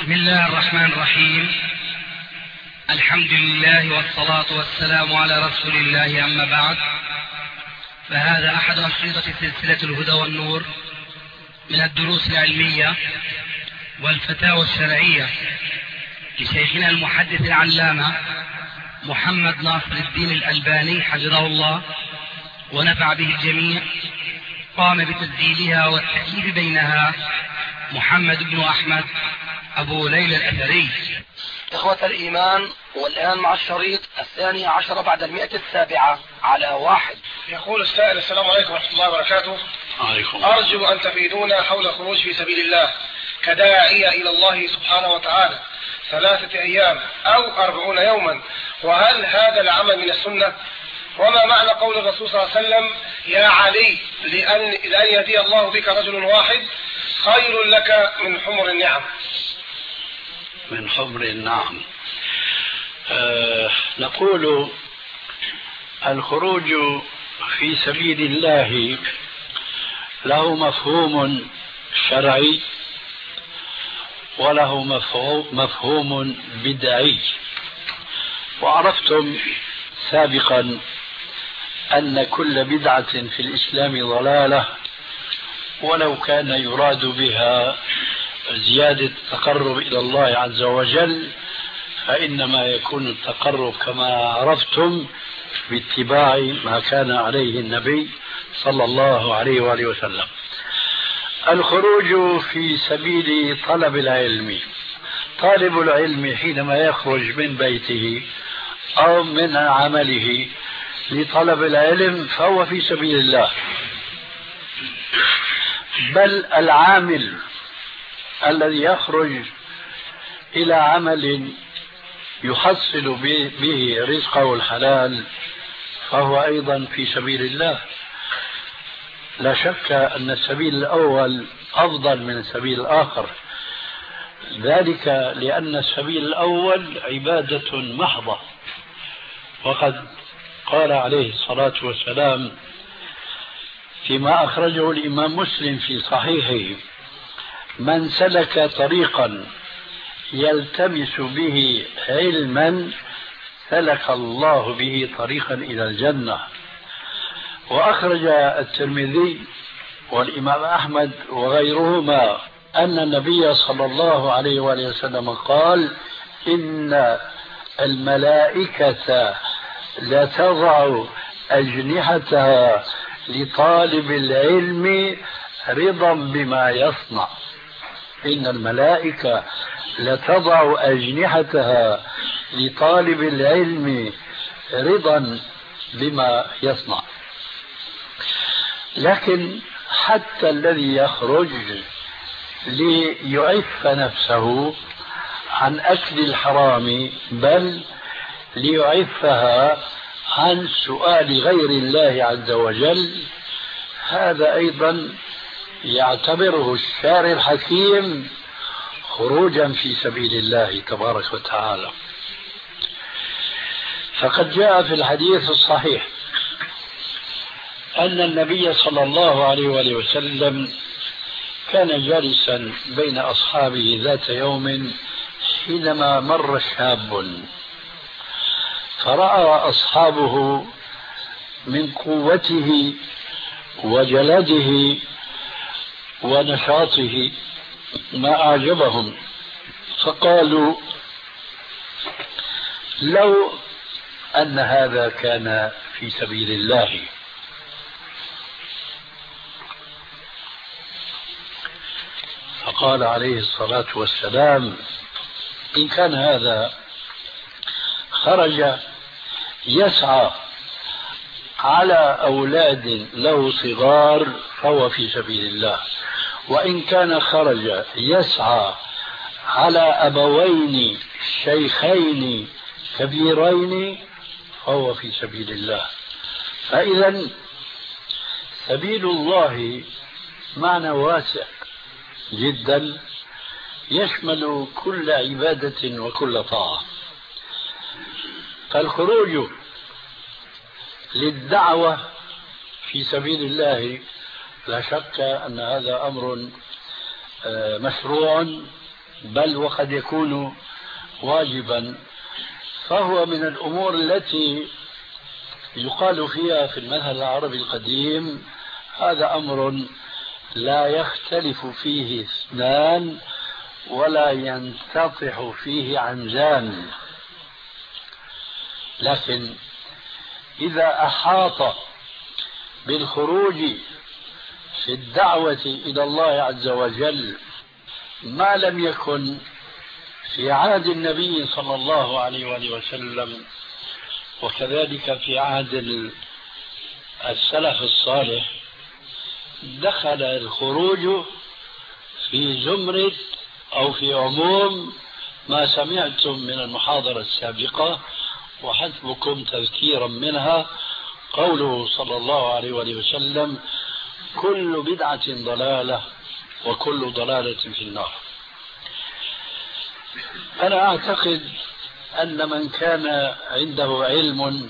بسم الله الرحمن الرحيم. الحمد لله والصلاة والسلام على رسول الله، أما بعد، فهذا أحد أشرطة سلسلة الهدى والنور من الدروس العلمية والفتاوى الشرعية لشيخنا المحدث العلامة محمد ناصر الدين الألباني حفظه الله ونفع به الجميع. قام بتسجيلها والتأليف بينها محمد بن أحمد أبو ليلى الأثري. إخوة الإيمان، والآن مع الشريط 12 بعد 107 على 1. يقول السائل: السلام عليكم ورحمة الله وبركاته. عليكم. أرجو أن تفيدونا حول الخروج في سبيل الله كداعية إلى الله سبحانه وتعالى 3 أيام أو 40 يوما، وهل هذا العمل من السنة؟ وما معنى قول الرسول صلى الله عليه وسلم: يا علي لأن يهدي الله بك رجل واحد خير لك من حمر النعم. من حمر النعم. نقول الخروج في سبيل الله له مفهوم شرعي وله مفهوم بدعي. وعرفتم سابقا أن كل بدعة في الإسلام ضلالة، ولو كان يراد بها زيادة التقرب إلى الله عز وجل، فإنما يكون التقرب كما عرفتم باتباع ما كان عليه النبي صلى الله عليه وآله وسلم. الخروج في سبيل طلب العلم، طالب العلم حينما يخرج من بيته أو من عمله لطلب العلم فهو في سبيل الله، بل العامل الذي يخرج إلى عمل يحصل به رزقه الحلال فهو أيضا في سبيل الله. لا شك أن السبيل الأول أفضل من السبيل الآخر، ذلك لأن السبيل الأول عبادة محضة، وقد قال عليه الصلاة والسلام فيما أخرجه الإمام مسلم في صحيحه: من سلك طريقا يلتمس به علما سلك الله به طريقا إلى الجنة. وأخرج الترمذي والإمام أحمد وغيرهما أن النبي صلى الله عليه وآله وسلم قال: إن الملائكة لتضع أجنحتها لطالب العلم رضا بما يصنع. إن الملائكة لتضع أجنحتها لطالب العلم رضا بما يصنع. لكن حتى الذي يخرج ليعف نفسه عن أكل الحرام، بل ليعفها عن سؤال غير الله عز وجل، هذا أيضا يعتبره الشارع الحكيم خروجا في سبيل الله تبارك وتعالى. فقد جاء في الحديث الصحيح أن النبي صلى الله عليه وآله وسلم كان جالسا بين أصحابه ذات يوم حينما مر شاب، فرأى أصحابه من قوته وجلده ونشاطه ما أعجبهم، فقالوا: لو أن هذا كان في سبيل الله. فقال عليه الصلاة والسلام: إن كان هذا خرج يسعى على أولاد له صغار فهو في سبيل الله، وإن كان خرج يسعى على أبوين شيخين كبيرين فهو في سبيل الله. فإذا سبيل الله معنى واسع جدا يشمل كل عبادة وكل طاعة. فالخروج للدعوة في سبيل الله لا شك أن هذا أمر مشروع بل وقد يكون واجبا، فهو من الأمور التي يقال فيها في المذهب العربي القديم هذا أمر لا يختلف فيه اثنان ولا ينتطح فيه عنزان. لكن إذا أحاط بالخروج في الدعوة إلى الله عز وجل ما لم يكن في عهد النبي صلى الله عليه وآله وسلم وكذلك في عهد السلف الصالح، دخل الخروج في زمرة أو في عموم ما سمعتم من المحاضرة السابقة، وحسبكم تذكيرا منها قوله صلى الله عليه وآله وسلم: كل بدعة ضلالة وكل ضلالة في النار. أنا أعتقد أن من كان عنده علم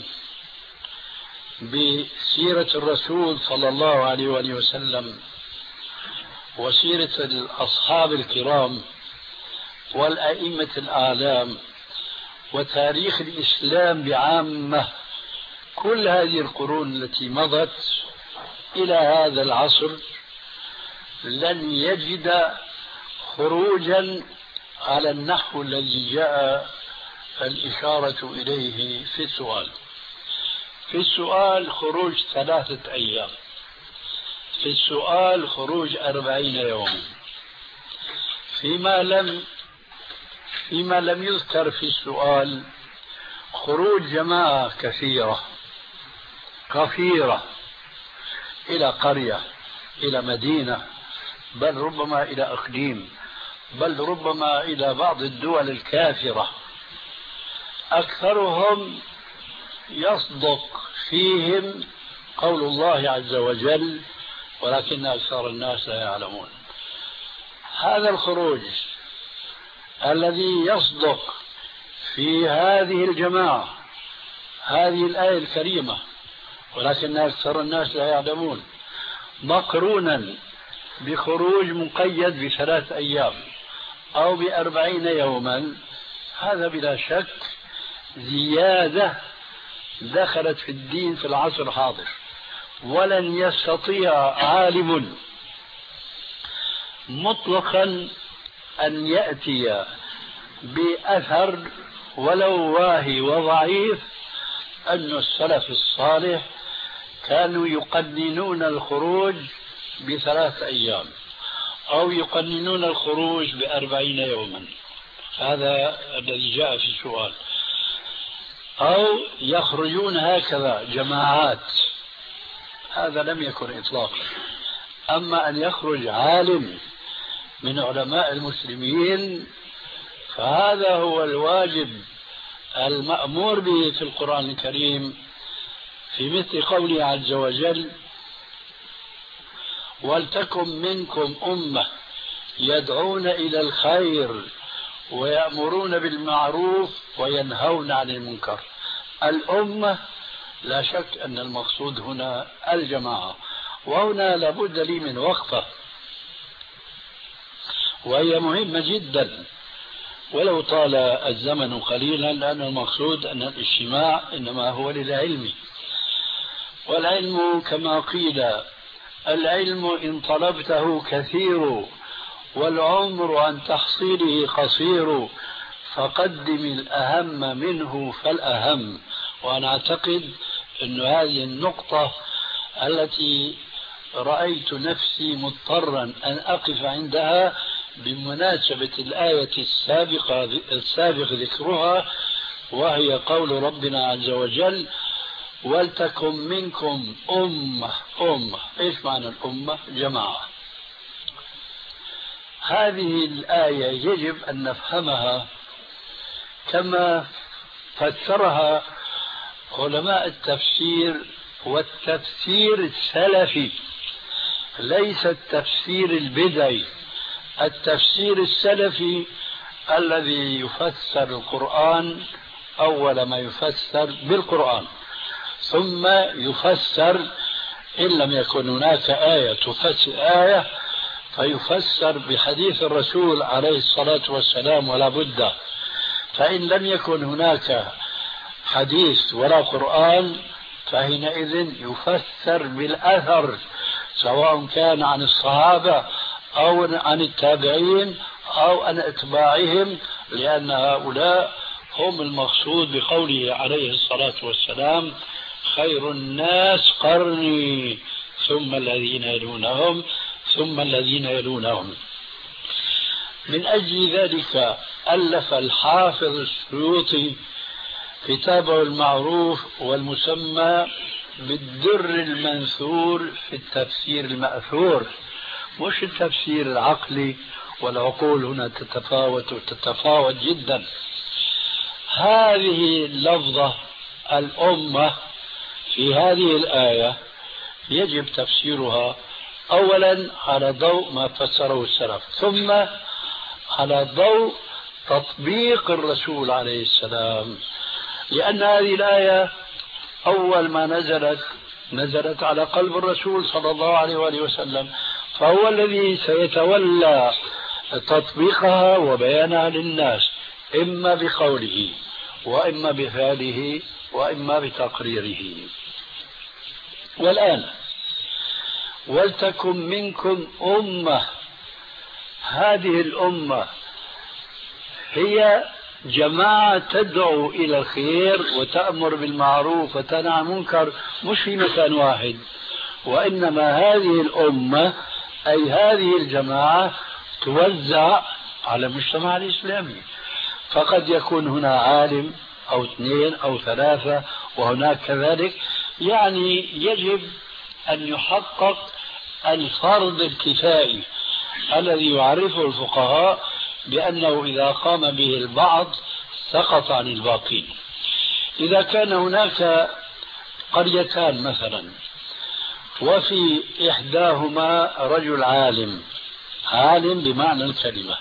بسيرة الرسول صلى الله عليه وآله وسلم وسيرة الأصحاب الكرام والأئمة الأعلام وتاريخ الإسلام بعامة كل هذه القرون التي مضت إلى هذا العصر لن يجد خروجا على النحو الذي جاء الإشارة إليه في السؤال. في السؤال خروج 3 أيام، في السؤال خروج 40 يوم. فيما لم يذكر في السؤال خروج جماعة كثيرة إلى قرية، إلى مدينة، بل ربما إلى إقليم، بل ربما إلى بعض الدول الكافرة، أكثرهم يصدق فيهم قول الله عز وجل: ولكن أكثر الناس لا يعلمون. هذا الخروج الذي يصدق في هذه الجماعة، هذه الآية الكريمة ولكن أكثر الناس لا يعلمون، مقرونا بخروج مقيد ب3 أيام أو ب40 يوما، هذا بلا شك زيادة دخلت في الدين في العصر الحاضر. ولن يستطيع عالم مطلقا أن يأتي بأثر ولو واهي وضعيف أن السلف الصالح كانوا يقننون الخروج ب3 أيام أو يقننون الخروج ب40 يوما، هذا الذي جاء في السؤال، أو يخرجون هكذا جماعات، هذا لم يكن إطلاقا. أما أن يخرج عالم من علماء المسلمين فهذا هو الواجب المأمور به في القرآن الكريم، في مثل قوله عز وجل: ولتكن منكم أمة يدعون إلى الخير ويأمرون بالمعروف وينهون عن المنكر. الأمة لا شك أن المقصود هنا الجماعة، وهنا لابد لي من وقفة وهي مهمة جدا ولو طال الزمن قليلا، لأن المقصود أن الاجتماع إنما هو للعلم، والعلم كما قيل: العلم إن طلبته كثير والعمر عن تحصيله قصير، فقدم الأهم منه فالأهم. وأنا أعتقد أن هذه النقطة التي رأيت نفسي مضطرا أن أقف عندها بمناسبة الآية السابق ذكرها، وهي قول ربنا عز وجل: ولتكن منكم أمة. إيش معنى الأمة؟ جماعة. هذه الآية يجب أن نفهمها كما فسرها علماء التفسير، والتفسير السلفي ليس التفسير البدعي. التفسير السلفي الذي يفسر القرآن أول ما يفسر بالقرآن، ثم يفسر إن لم يكن هناك آية تفسر آية فيفسر بحديث الرسول عليه الصلاة والسلام ولا بد. فإن لم يكن هناك حديث ولا قرآن فحينئذ يفسر بالأثر، سواء كان عن الصحابة أو عن التابعين أو عن أتباعهم، لأن هؤلاء هم المقصود بقوله عليه الصلاة والسلام: خير الناس قرني ثم الذين يلونهم ثم الذين يلونهم. من أجل ذلك ألف الحافظ السيوطي كتابه المعروف والمسمى بالدر المنثور في التفسير المأثور، مش التفسير العقلي، والعقول هنا تتفاوت جدا. هذه اللفظة الأمة في هذه الآية يجب تفسيرها أولا على ضوء ما فسره السلف، ثم على ضوء تطبيق الرسول عليه السلام، لأن هذه الآية أول ما نزلت على قلب الرسول صلى الله عليه وآله وسلم، فهو الذي سيتولى تطبيقها وبيانها للناس، إما بقوله وإما بفعله وإما بتقريره. والآن ولتكن منكم أمة، هذه الأمة هي جماعة تدعو إلى الخير وتأمر بالمعروف وتنهى عن المنكر، مش في مكان واحد، وإنما هذه الأمة أي هذه الجماعة توزع على المجتمع الإسلامي. فقد يكون هنا عالم أو اثنين أو ثلاثة وهناك كذلك، يعني يجب أن يحقق الفرض الكفائي الذي يعرفه الفقهاء بأنه إذا قام به البعض سقط عن الباقين. إذا كان هناك قريتان مثلا وفي إحداهما رجل عالم بمعنى الكلمة،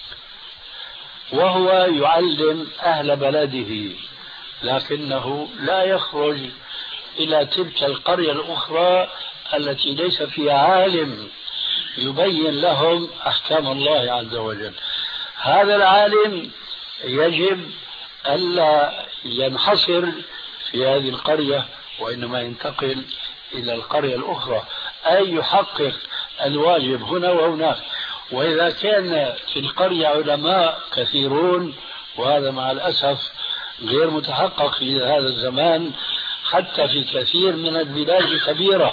وهو يعلم أهل بلده، لكنه لا يخرج إلى تلك القرية الأخرى التي ليس فيها عالم يبين لهم أحكام الله عز وجل. هذا العالم يجب ألا ينحصر في هذه القرية، وإنما ينتقل إلى القرية الأخرى، أي يحقق الواجب هنا وهناك. وإذا كان في القرية علماء كثيرون، وهذا مع الأسف غير متحقق في هذا الزمان حتى في كثير من البلاد الكبيرة،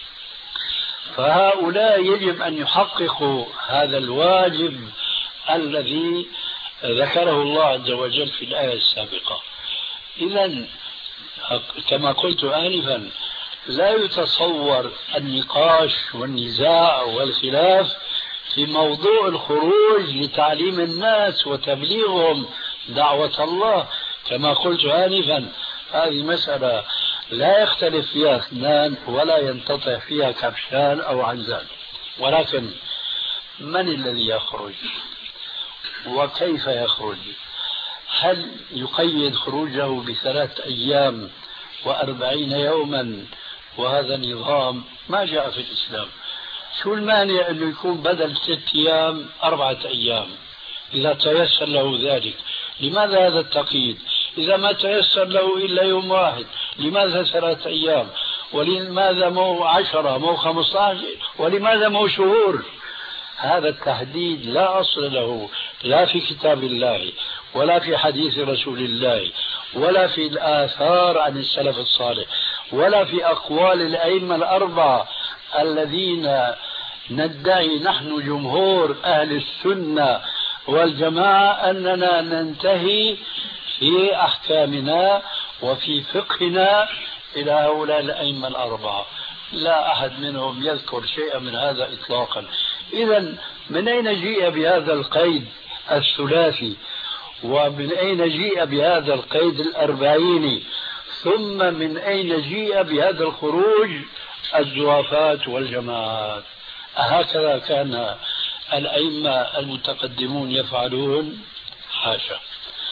فهؤلاء يجب أن يحققوا هذا الواجب الذي ذكره الله عز وجل في الآية السابقة. إذن كما قلت آنفا لا يتصور النقاش والنزاع والخلاف في موضوع الخروج لتعليم الناس وتبليغهم دعوة الله. كما قلت آنفا هذه مسألة لا يختلف فيها اثنان ولا ينتطع فيها كبشان أو عنزان، ولكن من الذي يخرج وكيف يخرج؟ هل يقيد خروجه ب3 أيام و40 يوما؟ وهذا نظام ما جاء في الإسلام. شو المانع أنه يكون بدل 6 أيام 4 أيام إذا تيسر له ذلك؟ لماذا هذا التقييد؟ إذا ما تيسر له إلا يوم واحد لماذا 3 أيام؟ ولماذا مو 10 مو 15؟ ولماذا مو شهور؟ هذا التحديد لا أصل له لا في كتاب الله ولا في حديث رسول الله ولا في الآثار عن السلف الصالح ولا في أقوال الأئمة الأربعة الذين ندعي نحن جمهور أهل السنة والجماعة أننا ننتهي في أحكامنا وفي فقهنا إلى هؤلاء الأئمة الأربعة. لا أحد منهم يذكر شيئا من هذا إطلاقا. إذن من أين جيء بهذا القيد الثلاثي؟ ومن أين جيء بهذا القيد 40؟ ثم من أين جيء بهذا الخروج الزوافات والجماعات؟ هكذا كان الأئمة المتقدمون يفعلون؟ حاشا.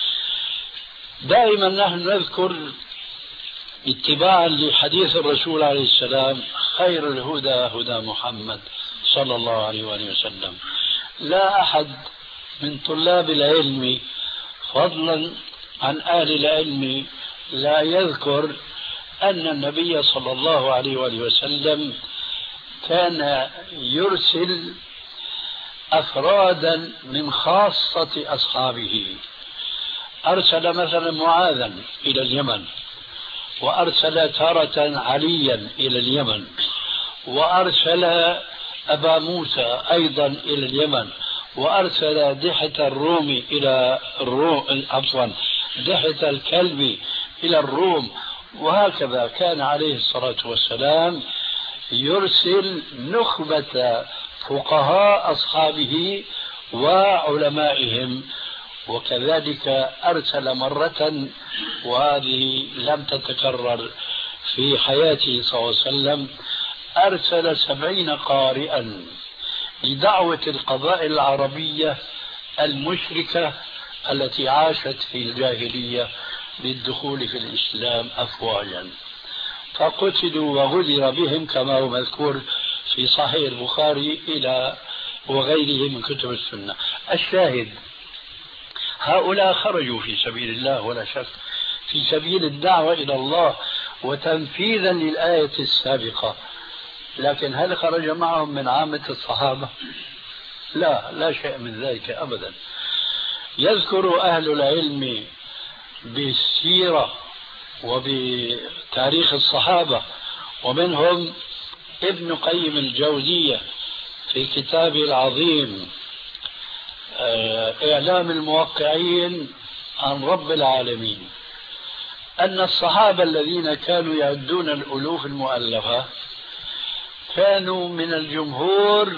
دائما نحن نذكر اتباعا لحديث الرسول عليه السلام: خير الهدى هدى محمد صلى الله عليه وآله وسلم. لا أحد من طلاب العلم فضلا عن أهل العلم لا يذكر أن النبي صلى الله عليه وآله وسلم كان يرسل أفرادا من خاصة أصحابه. أرسل مثلا معاذا إلى اليمن، وأرسل تارة عليا إلى اليمن، وأرسل أبا موسى أيضا إلى اليمن، وأرسل دحة الروم إلى الروم، عفوا دحة الكلب إلى الروم. وهكذا كان عليه الصلاة والسلام يرسل نخبة فقهاء أصحابه وعلمائهم. وكذلك أرسل مرة، وهذه لم تتكرر في حياته صلى الله عليه وسلم، أرسل 70 قارئا لدعوة القبائل العربية المشركة التي عاشت في الجاهلية للدخول في الإسلام أفواجا، فقتلوا وغدر بهم كما هو مذكور في صحيح البخاري إلى وغيره من كتب السنة. الشاهد هؤلاء خرجوا في سبيل الله ولا شك، في سبيل الدعوة إلى الله وتنفيذا للآية السابقة، لكن هل خرج معهم من عامة الصحابة؟ لا، لا شيء من ذلك أبدا. يذكر أهل العلم بالسيرة وبتاريخ الصحابة، ومنهم ابن قيم الجوزية في كتابه العظيم إعلام الموقعين عن رب العالمين، أن الصحابة الذين كانوا يعدون الألوف المؤلفة كانوا من الجمهور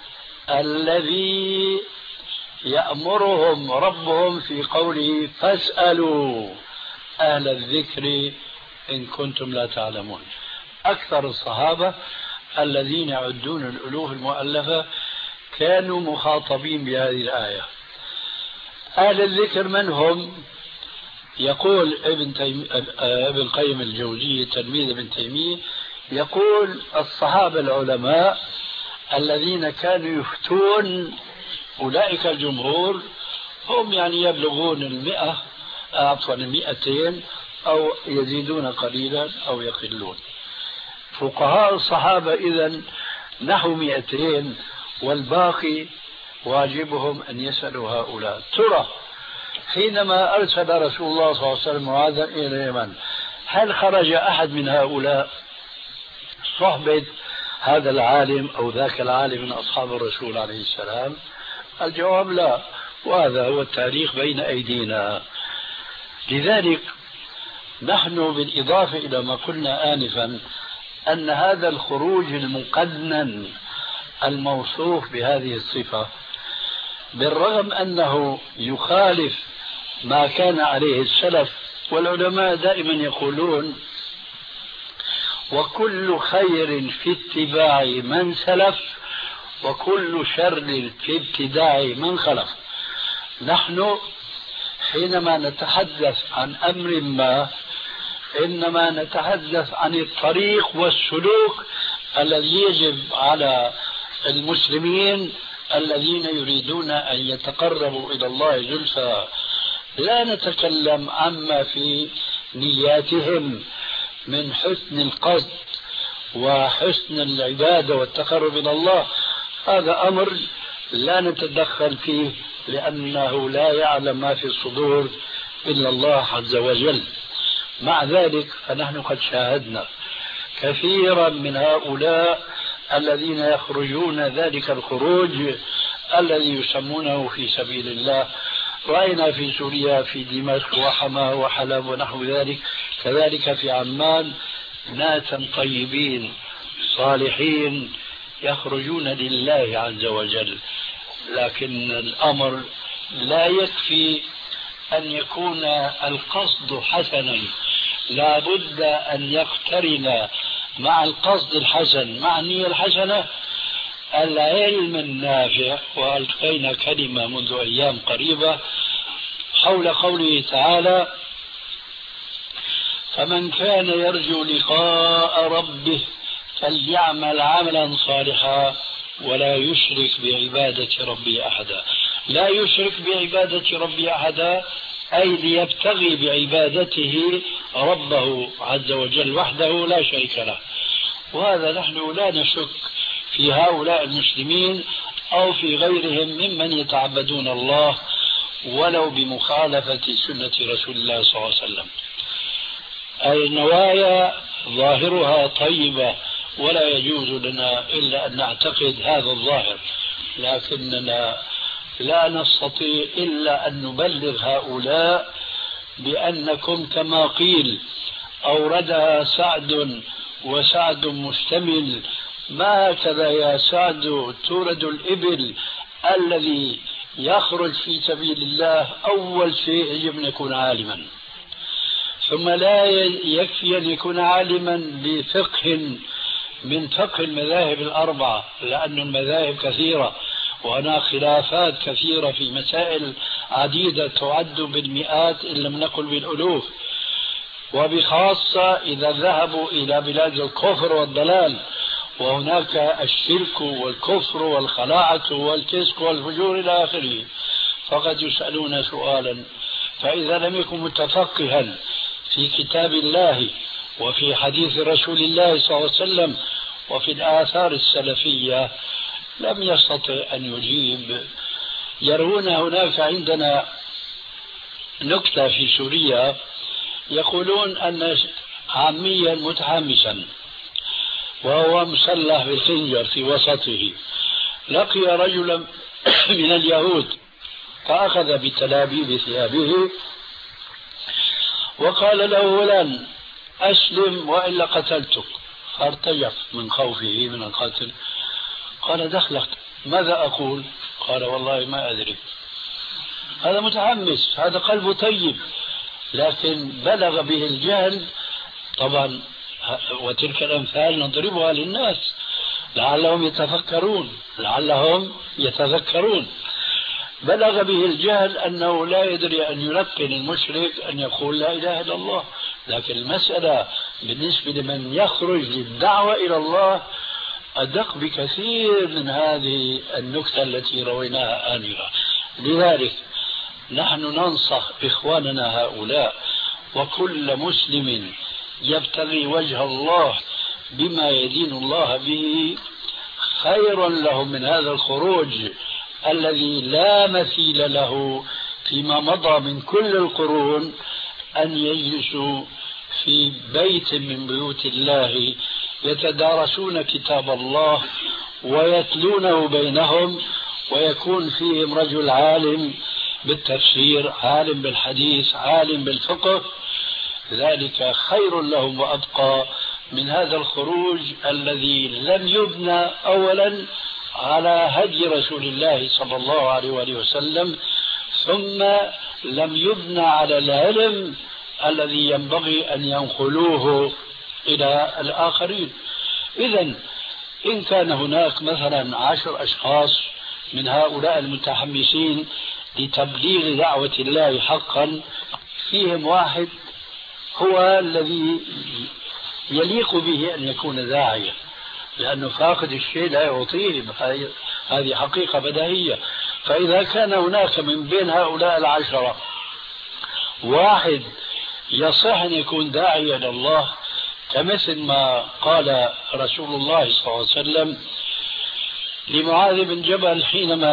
الذي يأمرهم ربهم في قوله فاسألوا أهل الذكر إن كنتم لا تعلمون. أكثر الصحابة الذين يعدون الألوف المؤلفة كانوا مخاطبين بهذه الآية. أهل الذكر من هم؟ يقول ابن قيم الجوزية تلميذ ابن تيمية، يقول الصحابة العلماء الذين كانوا يفتون، أولئك الجمهور هم يعني يبلغون 200 أو يزيدون قليلا أو يقلون. فقهاء الصحابة إذن نحو 200، والباقي واجبهم أن يسألوا هؤلاء. ترى حينما أرسل رسول الله صلى الله عليه وسلم معاذا إلى اليمن، هل خرج أحد من هؤلاء صحبة هذا العالم أو ذاك العالم من أصحاب الرسول عليه السلام؟ الجواب لا، وهذا هو التاريخ بين أيدينا. لذلك نحن بالإضافة إلى ما قلنا آنفا أن هذا الخروج المقنن الموصوف بهذه الصفة، بالرغم أنه يخالف ما كان عليه السلف، والعلماء دائما يقولون وكل خير في اتباع من سلف وكل شر في ابتداع من خلف. نحن حينما نتحدث عن أمر ما إنما نتحدث عن الطريق والسلوك الذي يجب على المسلمين الذين يريدون أن يتقربوا إلى الله زلفى. لا نتكلم عما في نياتهم من حسن القصد وحسن العبادة والتقرب إلى الله، هذا أمر لا نتدخل فيه لأنه لا يعلم ما في الصدور إلا الله عز وجل. مع ذلك فنحن قد شاهدنا كثيرا من هؤلاء الذين يخرجون ذلك الخروج الذي يسمونه في سبيل الله. رأينا في سوريا في دمشق وحما وحلب ونحو ذلك، كذلك في عمان ناسا طيبين صالحين يخرجون لله عز وجل. لكن الأمر لا يكفي أن يكون القصد حسنا، لا بد أن يقترن مع القصد الحسن مع النية الحسنة العلم النافع. وألقينا كلمة منذ أيام قريبة حول قوله تعالى فمن كان يرجو لقاء ربه فليعمل عملا صالحا ولا يشرك بعبادة ربي أحدا. لا يشرك بعبادة ربي أحدا أي ليبتغي بعبادته ربه عز وجل وحده لا شريك له. وهذا نحن لا نشك في هؤلاء المسلمين أو في غيرهم ممن يتعبدون الله ولو بمخالفة سنة رسول الله صلى الله عليه وسلم. أي النوايا ظاهرها طيبة ولا يجوز لنا إلا أن نعتقد هذا الظاهر، لكننا لا نستطيع إلا أن نبلغ هؤلاء بأنكم كما قيل أوردها سعد وسعد مشتمل، ما هكذا يا سعد تورد الإبل. الذي يخرج في سبيل الله أول شيء يجب أن يكون عالما، ثم لا يكفي أن يكون عالما بفقه من فقه المذاهب الأربعة، لأن المذاهب كثيرة وهناك خلافات كثيرة في مسائل عديدة تعد بالمئات إن لم نقل بالألوف، وبخاصة إذا ذهبوا إلى بلاد الكفر والضلال، وهناك الشرك والكفر والخلاعة والكسك والفجور إلى آخره، فقد يسألون سؤالا. فإذا لم يكن متفقها في كتاب الله وفي حديث رسول الله صلى الله عليه وسلم وفي الآثار السلفية لم يستطع أن يجيب. يرون هناك عندنا نكتة في سوريا، يقولون أن عاميا متحمسا وهو مسلح بالخنجر في وسطه لقي رجلا من اليهود فأخذ بتلابيب ثيابه وقال له فلان أسلم وإلا قتلتك، فارتجف من خوفه من القتل. قال دخلك ماذا أقول؟ قال والله ما أدري. هذا متحمس، هذا قلبه طيب، لكن بلغ به الجهل. طبعا وتلك الأمثال نضربها للناس لعلهم يتذكرون. بلغ به الجهل أنه لا يدري أن يلقن المشرك أن يقول لا إله إلا الله، لكن المسألة بالنسبة لمن يخرج للدعوة إلى الله أدق بكثير من هذه النكتة التي رويناها آنفا. لذلك نحن ننصح إخواننا هؤلاء وكل مسلم يبتغي وجه الله بما يدين الله به خير له من هذا الخروج الذي لا مثيل له فيما مضى من كل القرون، أن يجلسوا في بيت من بيوت الله يتدارسون كتاب الله ويتلونه بينهم، ويكون فيهم رجل عالم بالتفسير، عالم بالحديث، عالم بالفقه. ذلك خير لهم وأبقى من هذا الخروج الذي لم يبنى أولا على هدي رسول الله صلى الله عليه وآله وسلم، ثم لم يبنى على العلم الذي ينبغي أن ينقلوه إلى الآخرين. إذن إن كان هناك مثلا 10 أشخاص من هؤلاء المتحمسين لتبليغ دعوة الله حقا، فيهم واحد هو الذي يليق به أن يكون داعية، لأنه فاقد الشيء لا يعطيه، هذه حقيقة بديهية. فإذا كان هناك من بين هؤلاء 10 واحد يصح أن يكون داعيا إلى الله، كمثل ما قال رسول الله صلى الله عليه وسلم لمعاذ بن جبل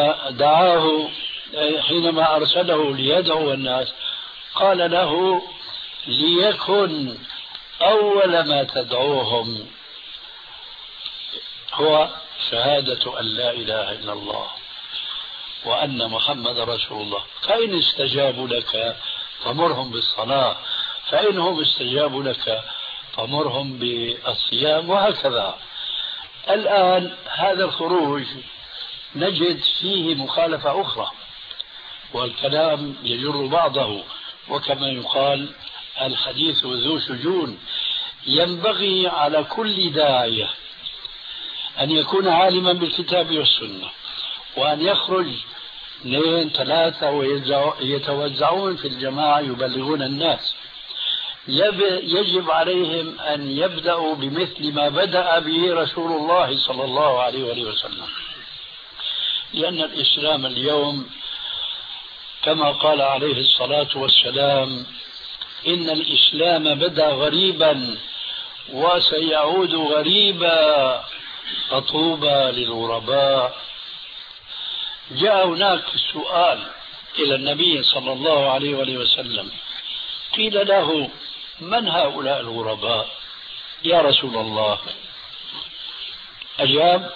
حينما أرسله ليدعو الناس، قال له ليكن أول ما تدعوهم هو شهادة أن لا إله إلا الله وأن محمد رسول الله، فإن استجابوا لك فمرهم بالصلاة، فإنهم استجابوا لك فمرهم بالصيام، وهكذا. الآن هذا الخروج نجد فيه مخالفة أخرى، والكلام يجر بعضه، وكما يقال الحديث ذو شجون. ينبغي على كل داعية أن يكون عالما بالكتاب والسنة، وأن يخرج 2 3 ويتوزعون في الجماعة يبلغون الناس. يجب عليهم أن يبدأوا بمثل ما بدأ به رسول الله صلى الله عليه وسلم. لأن الإسلام اليوم كما قال عليه الصلاة والسلام: إن الإسلام بدأ غريبا وسيعود غريبا فطوبى للغرباء. جاء هناك سؤال إلى النبي صلى الله عليه وسلم، قيل له: من هؤلاء الغرباء يا رسول الله؟ أجاب: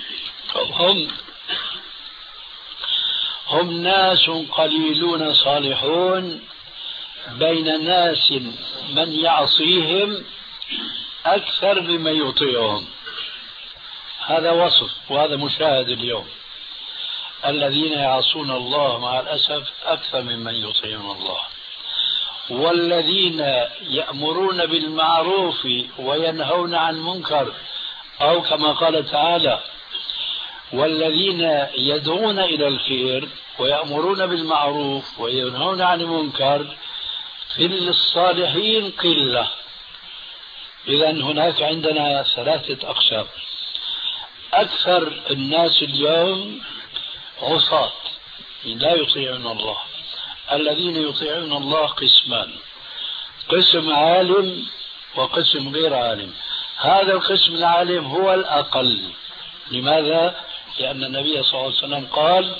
هم ناس قليلون صالحون بين ناس من يعصيهم أكثر ممن يطيعهم. هذا وصف وهذا مشاهد اليوم، الذين يعصون الله مع الأسف أكثر ممن يطيعون الله، والذين يأمرون بالمعروف وينهون عن المنكر، أو كما قال تعالى: والذين يدعون إلى الخير ويأمرون بالمعروف وينهون عن المنكر في الصالحين قلة. إذن هناك عندنا ثلاثة أقسام. أكثر الناس اليوم عصاة لا يطيعون الله. الذين يطيعون الله قسمان: قسم عالم وقسم غير عالم. هذا القسم العالم هو الأقل. لماذا؟ لأن النبي صلى الله عليه وسلم قال: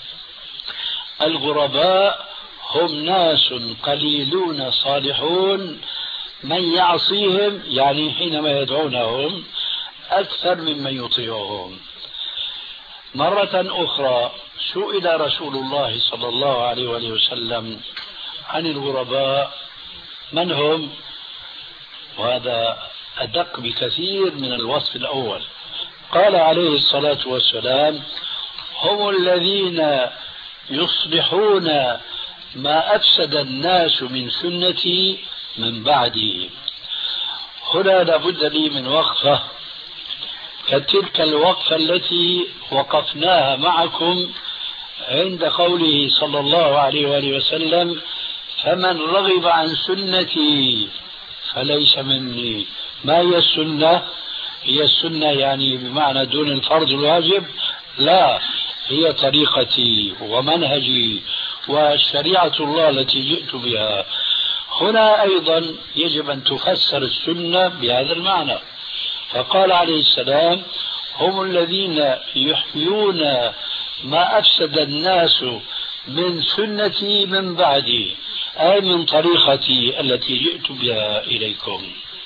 الغرباء هم ناس قليلون صالحون من يعصيهم، يعني حينما يدعونهم، أكثر ممن يطيعهم. مرة أخرى سئل رسول الله صلى الله عليه وسلم عن الغرباء: من هم؟ وهذا أدق بكثير من الوصف الأول. قال عليه الصلاة والسلام: هم الذين يصلحون ما أفسد الناس من سنتي من بعدي. هنا لابد لي من وقفة كتلك الوقفة التي وقفناها معكم عند قوله صلى الله عليه وآله وسلم: فمن رغب عن سنتي فليس مني. ما هي السنة؟ هي السنة يعني بمعنى دون الفرض الواجب؟ لا، هي طريقتي ومنهجي وشريعة الله التي جئت بها. هنا أيضا يجب أن تفسر السنة بهذا المعنى. فقال عليه السلام: هم الذين يحيون ما أفسد الناس من سنتي من بعدي، أي من طريقتي التي جئت بها إليكم.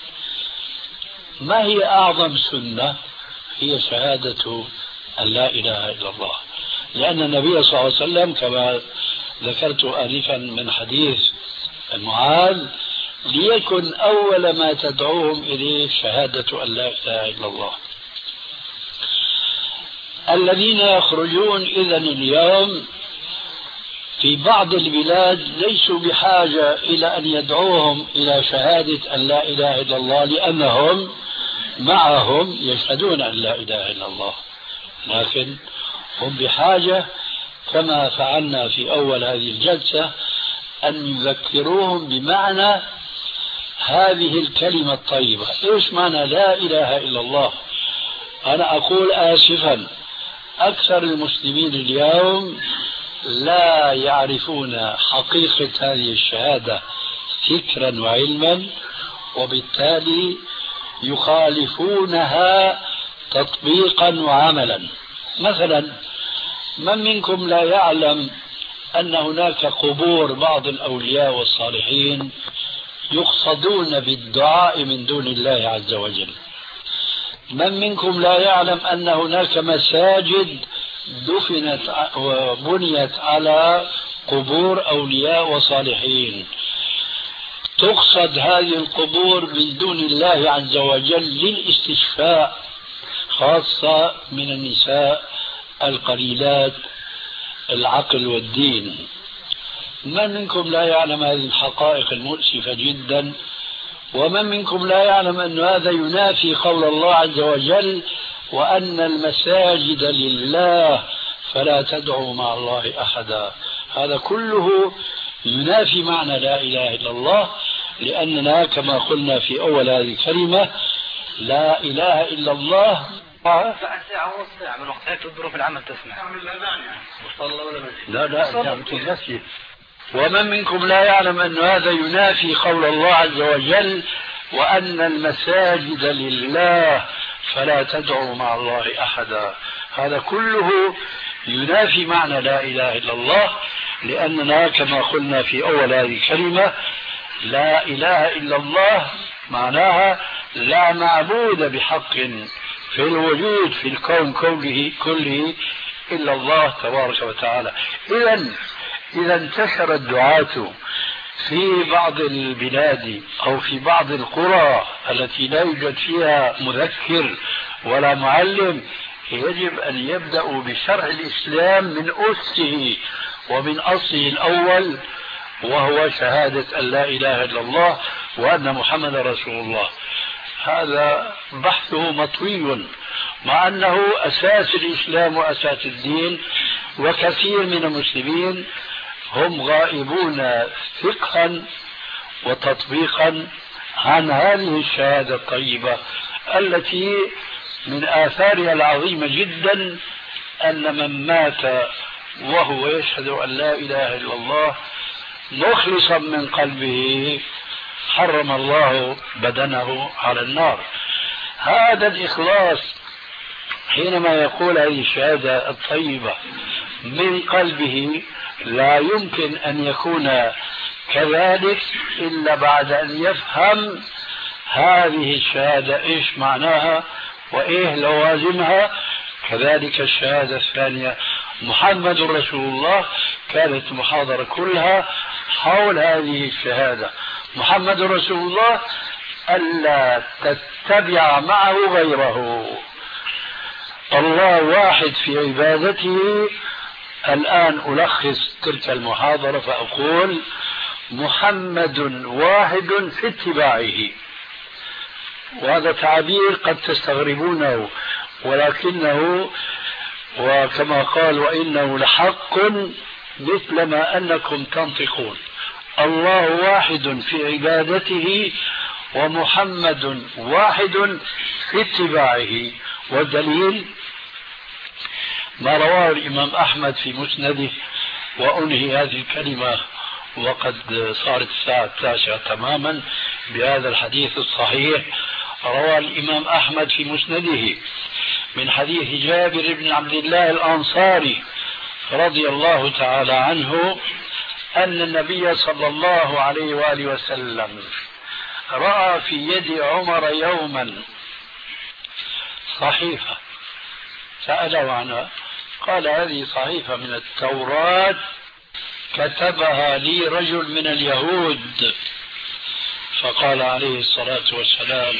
ما هي أعظم سنة؟ هي شهادة أن لا إله إلا الله، لأن النبي صلى الله عليه وسلم كما ذكرت آنفا من حديث معاذ: ليكن أول ما تدعوهم إليه شهادة أن لا إله إلا الله. الذين يخرجون إذن اليوم في بعض البلاد ليسوا بحاجة إلى أن يدعوهم إلى شهادة أن لا إله إلا الله، لأنهم معهم يشهدون أن لا إله إلا الله، لكن هم بحاجة كما فعلنا في أول هذه الجلسة أن يذكروهم بمعنى هذه الكلمة الطيبة. إيش معنى لا إله إلا الله؟ أنا أقول آسفا، أكثر المسلمين اليوم لا يعرفون حقيقة هذه الشهادة فكرا وعلما، وبالتالي يخالفونها تطبيقا وعملا. مثلا، من منكم لا يعلم أن هناك قبور بعض الأولياء والصالحين يقصدون بالدعاء من دون الله عز وجل؟ من منكم لا يعلم أن هناك مساجد دفنت وبنيت على قبور أولياء وصالحين، تقصد هذه القبور من دون الله عز وجل للاستشفاء، خاصة من النساء القليلات العقل والدين؟ من منكم لا يعلم هذه الحقائق المؤسفة جدا؟ ومن منكم لا يعلم أن هذا ينافي قول الله عز وجل: وأن المساجد لله فلا تدعوا مع الله أحدا؟ هذا كله ينافي معنى لا إله إلا الله، لأننا كما قلنا في أول هذه الكلمة: لا إله إلا الله ساعة ونص ساعة من وقت هيك الظروف العمل تسمع. لا تنسي. ومن منكم لا يعلم أن هذا ينافي قول الله عز وجل وأن المساجد لله فلا تدعوا مع الله أحدا. هذا كله ينافي معنى لا إله إلا الله، لأننا كما قلنا في أول هذه الكلمة لا إله إلا الله معناها لا معبود بحق في الوجود في الكون كله إلا الله تبارك وتعالى. إذا انتشر الدعاة في بعض البلاد أو في بعض القرى التي لا يوجد فيها مذكر ولا معلم، يجب أن يبدأوا بشرع الإسلام من أسه ومن أصله الأول، وهو شهادة أن لا إله إلا الله وأن محمد رسول الله. هذا بحثه مطوي مع أنه أساس الإسلام وأساس الدين، وكثير من المسلمين هم غائبون فقها وتطبيقا عن هذه الشهادة الطيبة التي من آثارها العظيمة جدا أن من مات وهو يشهد أن لا إله إلا الله مخلصا من قلبه حرم الله بدنه على النار. هذا الإخلاص حينما يقول هذه الشهادة الطيبة من قلبه لا يمكن أن يكون كذلك إلا بعد أن يفهم هذه الشهادة إيش معناها وإيه لوازمها. كذلك الشهادة الثانية محمد رسول الله، كانت محاضرة كلها حول هذه الشهادة محمد رسول الله، ألا تتبع معه غيره. الله واحد في عبادته. الآن ألخص تلك المحاضرة فأقول محمد واحد في اتباعه، وهذا تعبير قد تستغربونه ولكنه وكما قال وإنه لحق مثل ما أنكم تنطقون. الله واحد في عبادته ومحمد واحد في اتباعه. والدليل ما رواه الإمام أحمد في مسنده، وأنهي هذه الكلمة وقد صارت الساعة 9 تماما بهذا الحديث الصحيح. روى الإمام أحمد في مسنده من حديث جابر بن عبد الله الأنصاري رضي الله تعالى عنه أن النبي صلى الله عليه وآله وسلم رأى في يد عمر يوما صحيفة، سأله عنها قال هذه صحيفة من التوراة كتبها لي رجل من اليهود. فقال عليه الصلاة والسلام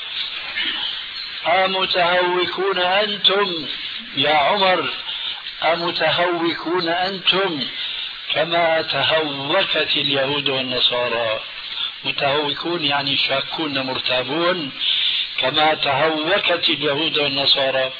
أمتهوكون أنتم يا عمر، أمتهوكون أنتم كما تهوكت اليهود والنصارى. متهوكون يعني شاكون مرتابون كما تهوكت اليهود والنصارى.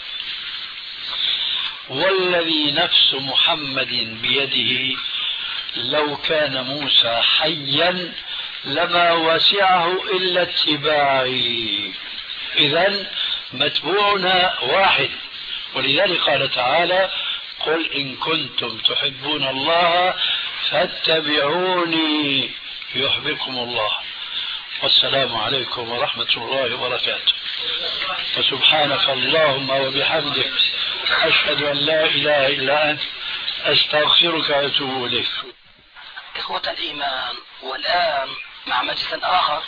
والذي نفس محمد بيده لو كان موسى حيا لما وسعه إلا اتباعي. إذن متبوعنا واحد، ولذلك قال تعالى قل إن كنتم تحبون الله فاتبعوني يحببكم الله. والسلام عليكم ورحمة الله وبركاته. وسبحانك اللهم وبحمدك أشهد أن لا إله إلا أنت أستغفرك وأتوب إليك. إخوة الإيمان، والآن مع مجلس آخر.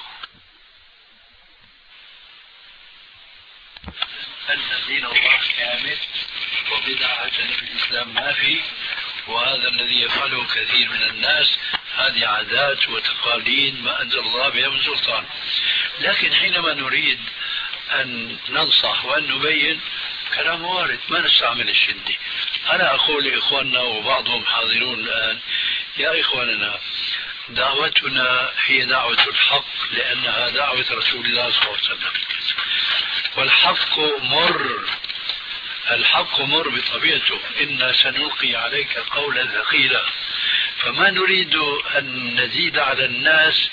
أن دين الله كامل وبدعة في الإسلام ما في، وهذا الذي يفعله كثير من الناس. هذه عادات وتقاليد ما أنزل الله بها من سلطان. لكن حينما نريد أن ننصح وأن نبين كلام وارد ما نستعمل الشدة. أنا أقول لإخواننا وبعضهم حاضرون الآن يا إخواننا دعوتنا هي دعوة الحق لأنها دعوة رسول الله صلى الله عليه وسلم. والحق مر، الحق مر بطبيعته. إنا سنلقي عليك قولا ثقيلا. فما نريد أن نزيد على الناس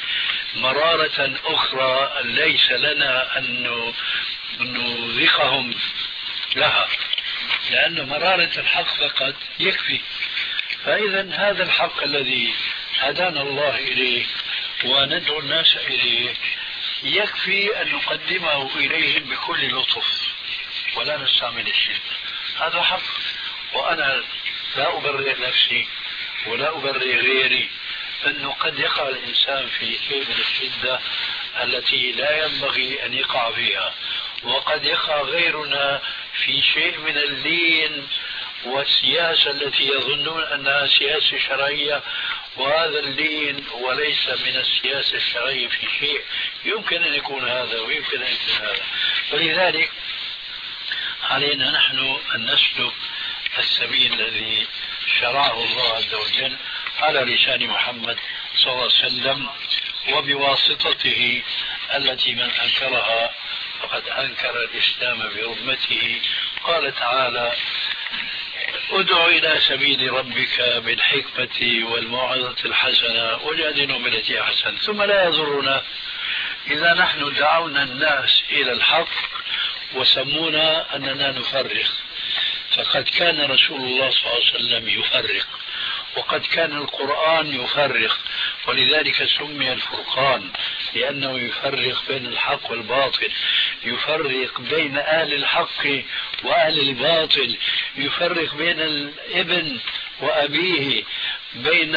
مرارة أخرى ليس لنا أن نذيقهم لها، لأن مرارة الحق فقط يكفي. فإذا هذا الحق الذي هدانا الله إليه وندعو الناس إليه يكفي أن نقدمه إليهم بكل لطف ولا نستعمل الشيء. هذا حق، وأنا لا أبرئ نفسي ولا أبرئ غيري، أنه قد يقع الإنسان في شيء من الشدة التي لا ينبغي أن يقع فيها، وقد يقع غيرنا في شيء من اللين والسياسة التي يظنون أنها سياسة شرعية، وهذا اللين وليس من السياسة الشرعية في شيء، يمكن أن يكون هذا ويمكن أن يكون هذا. ولذلك علينا نحن أن نسلك السبيل الذي شرعه الله عز وجل على لسان محمد صلى الله عليه وسلم وبواسطته التي من أنكرها فقد أنكر الإسلام برمته. قال تعالى: ادع إلى سبيل ربك بالحكمة والموعظة الحسنة وجادلهم بالتي أحسن. ثم لا يضرنا إذا نحن دعونا الناس إلى الحق وسمونا أننا نفرق، فقد كان رسول الله صلى الله عليه وسلم يفرق، وقد كان القرآن يفرق، ولذلك سمي الفرقان، لأنه يفرق بين الحق والباطل، يفرق بين أهل الحق وأهل الباطل، يفرق بين الابن وأبيه، بين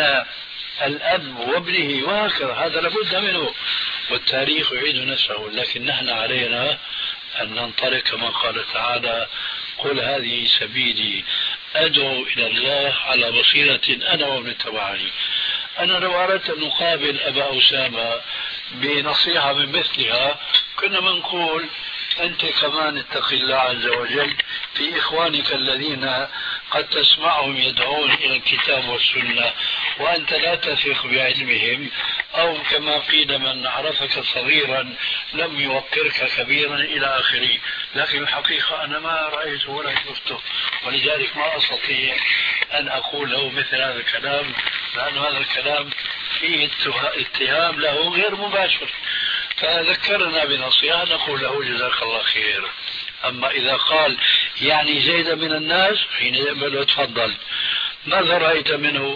الأب وابنه، وهكذا. هذا لابد منه، والتاريخ يعيد نفسه. لكن نحن علينا أن ننطلق كما قال تعالى: قل هذه سبيلي أدعو إلى الله على بصيرة أنا ومن اتبعني. أنا لو أردت أن نقابل أبا أسامة بنصيحة من مثلها كنا بنقول: أنت كمان اتق الله عز وجل في إخوانك الذين قد تسمعهم يدعون إلى الكتاب والسنة وأنت لا تثق بعلمهم، أو كما قيل: من عرفك صغيرا لم يوقرك كبيرا إلى آخره. لكن الحقيقة أنا ما رأيته ولا شفته، ولذلك ما أستطيع أن أقول له مثل هذا الكلام، لأن هذا الكلام فيه اتهام له غير مباشر. فذكرنا بنصيحة نقول له: جزاك الله خير. أما إذا قال يعني زيد من الناس، حين يقبل تفضل، ماذا رأيت منه؟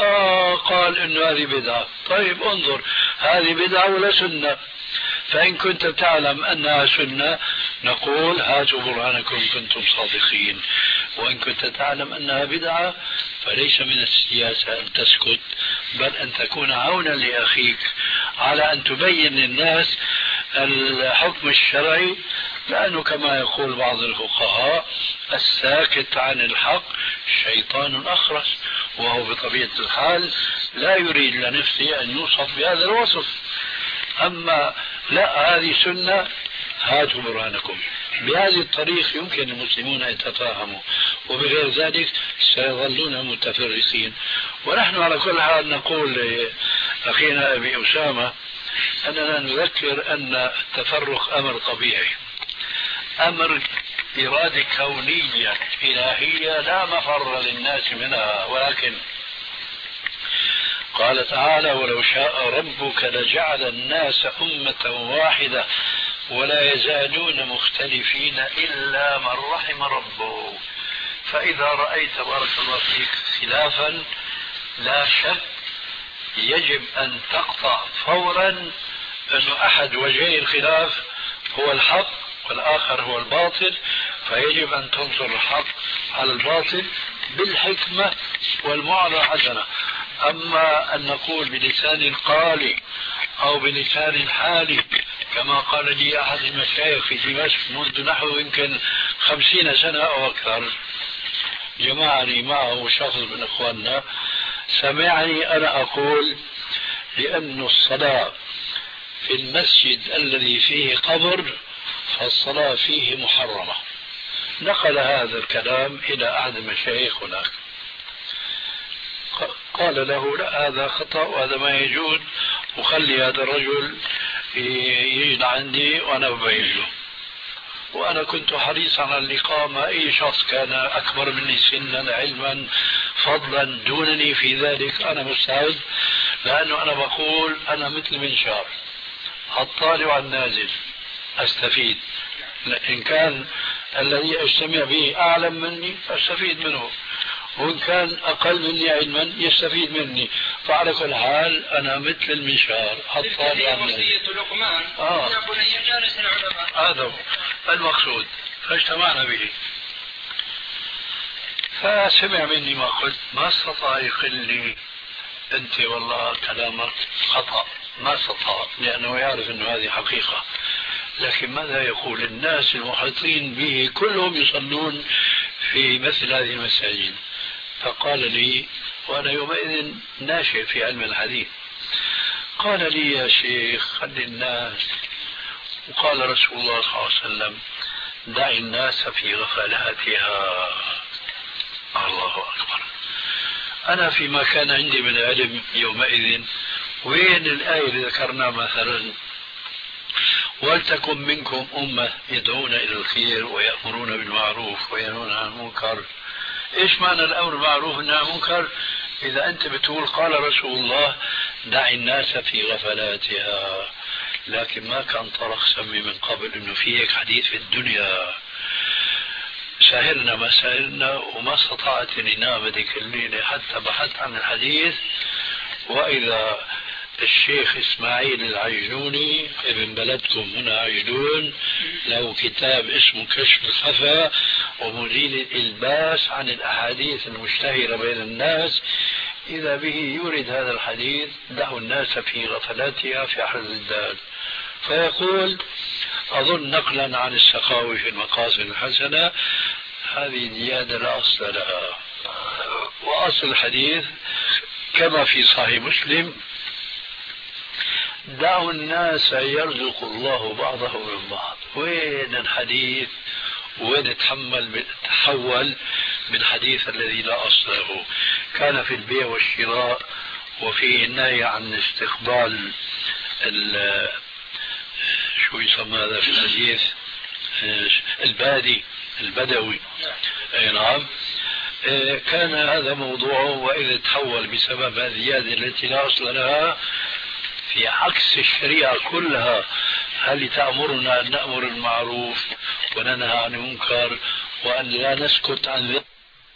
قال إنه هذه بدعة. طيب انظر، هذه بدعة ولا سنة؟ فإن كنت تعلم أنها سنة نقول: هاتوا برهانكم كنتم صادقين. وإن كنت تعلم أنها بدعة فليس من السياسة أن تسكت، بل أن تكون عونا لأخيك على أن تبين للناس الحكم الشرعي، لأنه كما يقول بعض الفقهاء: الساكت عن الحق شيطان أخرس، وهو بطبيعة الحال لا يريد لنفسه أن يوصف بهذا الوصف. أما لا، هذه سنة، هاتوا برهانكم. بهذه الطريق يمكن المسلمون أن يتفاهموا، وبغير ذلك سيظلون متفرقين. ونحن على كل حال نقول لأخينا أبي أسامة أننا نذكر أن التفرق أمر طبيعي، أمر إرادة كونية إلهية لا مفر للناس منها. ولكن قال تعالى: ولو شاء ربك لجعل الناس أمة واحدة ولا يزالون مختلفين إلا من رحم ربه. فإذا رأيت بارك الله فيك خلافا لا شك يجب أن تقطع فورا أن أحد وجهي الخلاف هو الحق والآخر هو الباطل، فيجب أن تنصر الحق على الباطل بالحكمة والموعظة الحسنة. أما أن نقول بلسان القالي أو بلسان الحالي كما قال لي أحد المشايخ في دمشق منذ نحو يمكن 50 سنة أو أكثر، جمعني معه شخص من إخواننا، سمعني أنا أقول: لأن الصلاة في المسجد الذي فيه قبر فالصلاة فيه محرمة. نقل هذا الكلام إلى أحد المشايخ هناك، قال له: لا، هذا خطأ وهذا ما يجوز، وخلي هذا الرجل يجي عندي وأنا ببين له. وأنا كنت حريصا على اللقاء مع أي شخص كان أكبر مني سنا علما فضلا دونني في ذلك، أنا مستعد، لأنه أنا بقول أنا مثل منشار الطالع النازل أستفيد. إن كان الذي أجتمع به أعلم مني فأستفيد منه، وإن كان أقل مني علما يستفيد مني. فعلى كل حال أنا مثل المنشار حطال هي وصية لقمان يا بني جالس العلماء. هذا المقصود. فاجتمعنا به، فسمع مني ما قلت، ما استطاع يقل لي أنت والله كلامك خطأ، ما استطاع، لأنه يعرف أنه هذه حقيقة. لكن ماذا يقول الناس المحيطين به كلهم يصلون في مثل هذه المساجد؟ فقال لي، وأنا يومئذ ناشئ في علم الحديث، قال لي يا شيخ خلي الناس، وقال رسول الله صلى الله عليه وسلم دع الناس في غفلاتها. الله أكبر. أنا فيما كان عندي من علم يومئذ، وين الآية اللي ذكرنا مثلا ولتكن منكم أمة يدعون إلى الخير ويأمرون بالمعروف وينهون عن المنكر؟ إيش معنى الأمر بالمعروف والنهي عن المنكر إذا أنت بتقول قال رسول الله دع الناس في غفلاتها؟ لكن ما كان طرق سمي من قبل إنه في هيك حديث في الدنيا. سهرنا ما سهرنا وما استطعت أن أنام ذيك الليلة حتى بحثت عن الحديث، وإذا الشيخ إسماعيل العجلوني ابن بلدكم هنا عجلون له كتاب اسمه كشف الخفا ومزيل الإلباس عن الأحاديث المشتهرة بين الناس، إذا به يورد هذا الحديث دعوا الناس في غفلاتها في أحد الدال. فيقول أظن نقلا عن السخاوي في المقاصد الحسنة هذه زيادة لا أصل لها، وأصل الحديث كما في صحيح مسلم دعوا الناس يرزق الله بعضهم من بعض. وين الحديث؟ وين تحول من حديث الذي لا أصل له؟ كان في البيع والشراء وفيه النهي عن استقبال شو يسمى هذا في الحديث البدوي. أي نعم. كان هذا موضوعه، وإذا تحول بسبب الزيادة التي لا أصل لها في عكس الشريعة كلها، هل تأمرنا أن نأمر المعروف وننهى عن المنكر وأن لا نسكت عن ذلك،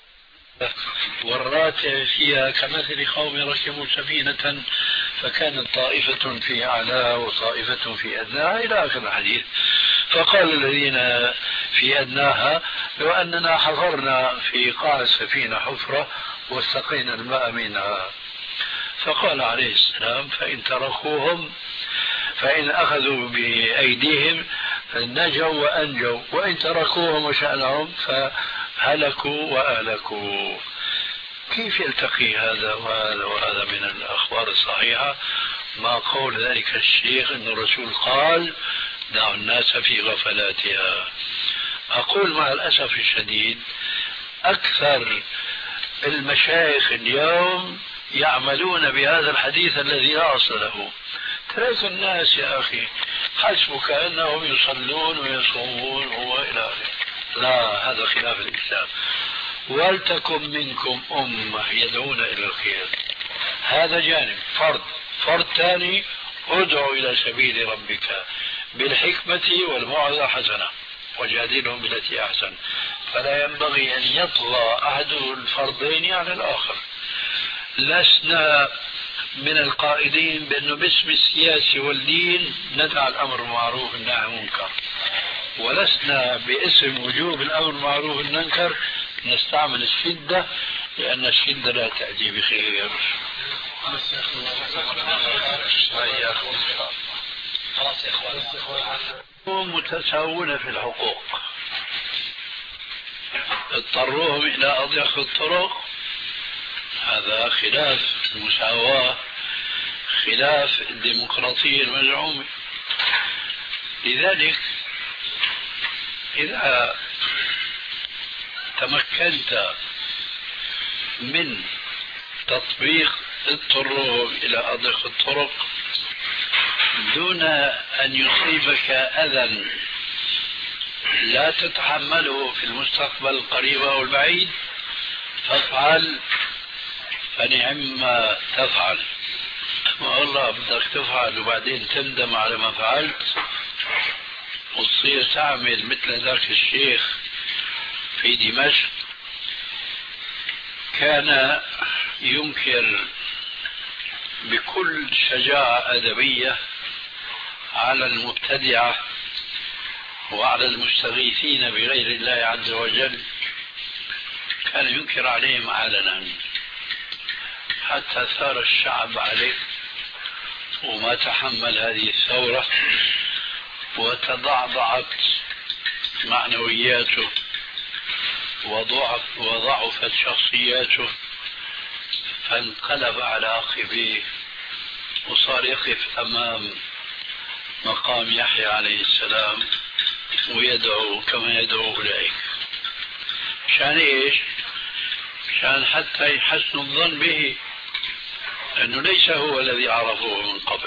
والراتع فيها كمثل قوم ركبوا سفينة فكانت طائفة في أعلاها وطائفة في أدناها إلى آخر الحديث. فقال الذين في أدناها لو أننا حفرنا في قاع السفينة حفرة واستقينا الماء منها. فقال عليه السلام فإن تركوهم فإن أخذوا بأيديهم نجوا وأنجوا، وإن تركوهم وشأنهم فهلكوا وأهلكوا. كيف يلتقي هذا وهذا وهذا من الأخبار الصحيحة مع قول ذلك الشيخ أن الرسول قال دعوا الناس في غفلاتها؟ أقول مع الأسف الشديد أكثر المشايخ اليوم يعملون بهذا الحديث الذي لا أصل له. ترك الناس يا أخي حسبك أنهم يصلون ويصومون وإلى آخره. لا، هذا خلاف الإسلام. ولتكن منكم أمة يدعون إلى الخير، هذا جانب فرض ثاني ادعوا إلى سبيل ربك بالحكمة والموعظة حسنة وجادلهم بالتي أحسن. فلا ينبغي أن يطغى أحد الفرضين على الآخر. لسنا من القائلين بأنه باسم السياسة والدين ندع الأمر بالمعروف والنهي عن المنكر، ولسنا باسم وجوب الأمر بالمعروف والنهي عن المنكر نستعمل الشدة، لأن الشدة لا تأتي بخير. متساوون في الحقوق، اضطروهم إلى أضيق الطرق، هذا خلاف المساواة، خلاف الديمقراطية المزعومة. لذلك إذا تمكنت من تطبيق اضطروهم إلى أضيق الطرق دون أن يصيبك أذى لا تتحمله في المستقبل القريب أو البعيد فافعل، فنعم ما تفعل. ما والله بدك تفعل وبعدين تندم على ما فعلت وتصير تعمل مثل ذاك الشيخ في دمشق كان ينكر بكل شجاعة أدبية على المبتدعة وعلى المستغيثين بغير الله عز وجل، كان ينكر عليهم علنا حتى ثار الشعب عليه وما تحمل هذه الثورة، وتضعضعت معنوياته وضعفت شخصياته، فانقلب على عقبيه وصار يقف أمام مقام يحيى عليه السلام ويدعو كما يدعو أولئك. شان إيش؟ شان حتى يحسنوا الظن به أنه ليس هو الذي عرفوه من قبل.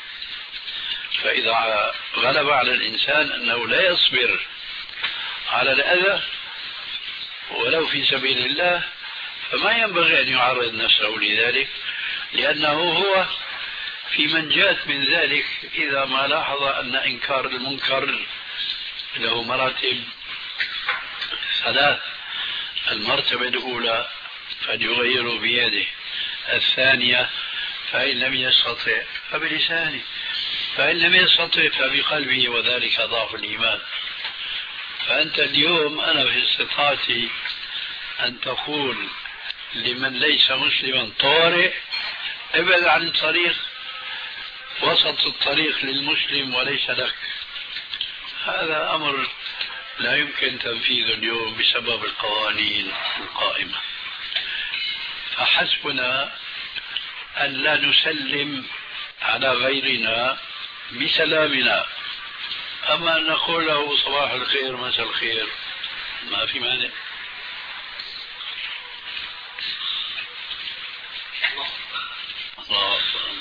فإذا غلب على الإنسان أنه لا يصبر على الأذى ولو في سبيل الله، فما ينبغي أن يعرض نفسه لذلك، لأنه هو في منجاة من ذلك إذا ما لاحظ أن إنكار المنكر له مراتب ثلاث. المرتبة الأولى فليغير بيده، الثانية فإن لم يستطع فبلسانه، فإن لم يستطع فبقلبه، وذلك ضعف الإيمان. فأنت اليوم أنا في استطاعتي أن تقول لمن ليس مسلما طارئ ابعد عن الطريق، وسط الطريق للمسلم وليس لك. هذا أمر لا يمكن تنفيذه اليوم بسبب القوانين القائمة. فحسبنا أن لا نسلم على غيرنا بسلامنا، أما أن نقول له صباح الخير مساء الخير ما في مانع. الله أكبر.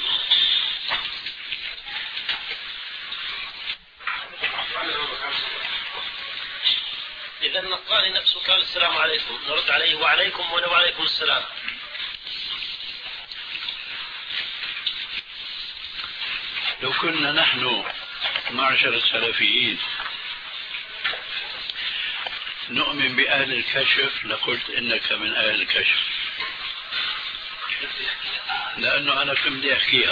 إذا النصراني نفسه قال السلام عليكم نرد عليه وعليكم ولا وعليكم السلام. لو كنا نحن معشر السلفيين نؤمن بأهل الكشف لقلت إنك من أهل الكشف، لأنه أنا كنت بدي أحكيها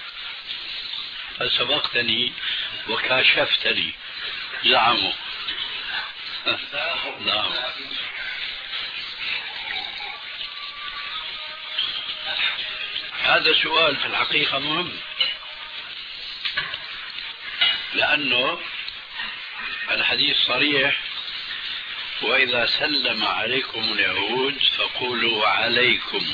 فسبقتني وكاشفتني زعموا. نعم. هذا سؤال في الحقيقة مهم، لأنه الحديث صريح: وإذا سلم عليكم اليهود فقولوا عليكم.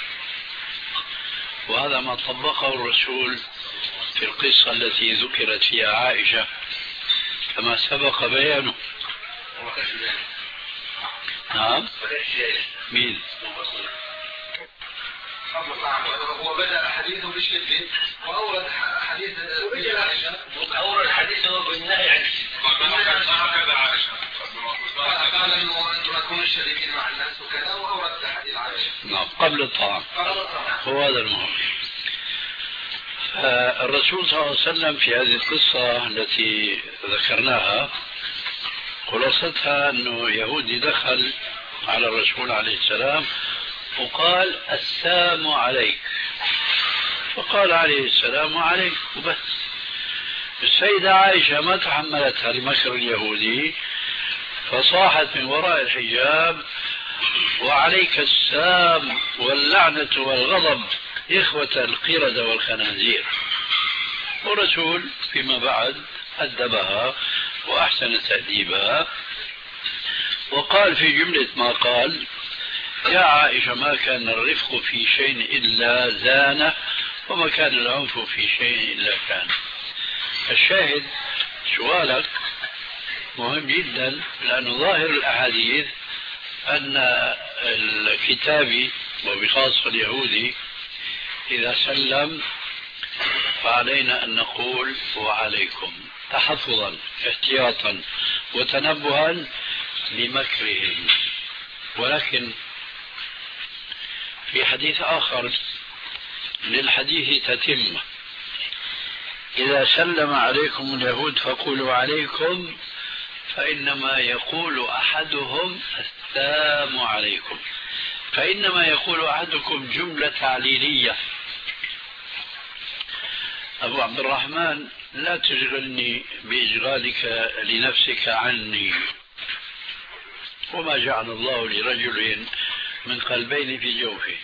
وهذا ما طبقه الرسول في القصة التي ذكرت فيها عائشة كما سبق بيانه. نعم. مين؟ هو بدأ حديثه بالشدة وأورد حديث عائشة، أورد حديثه بالنهي عن عائشة قال إنه نكون شريكين مع الناس وكذا، وأورد حديث عائشة. نعم، قبل الطعام. هو هذا المهم. الرسول صلى الله عليه وسلم في هذه القصة التي ذكرناها خلاصتها أنه يهودي دخل على الرسول عليه السلام وقال السلام عليك، فقال عليه السلام عليك وبس. السيدة عائشة ما تحملتها لمكر اليهودي فصاحت من وراء الحجاب: وعليك السام واللعنة والغضب إخوة القردة والخنازير. والرسول فيما بعد أدبها وأحسن تأديبها، وقال في جملة ما قال: يا عائشة ما كان الرفق في شيء إلا زانه، وما كان العنف في شيء إلا كان. الشاهد سؤالك مهم جدا، لأن ظاهر الأحاديث أن الكتابي وبخاصة اليهودي إذا سلم فعلينا أن نقول وعليكم، تحفظا احتياطا وتنبها لمكرهم. ولكن في حديث آخر للحديث تتم: إذا سلم عليكم اليهود فقولوا عليكم، فإنما يقول أحدهم السلام عليكم. فإنما يقول أحدكم جملة تعليلية. أبو عبد الرحمن لا تشغلني بإشغالك لنفسك عني، وما جعل الله لرجل من قلبين في جوفه.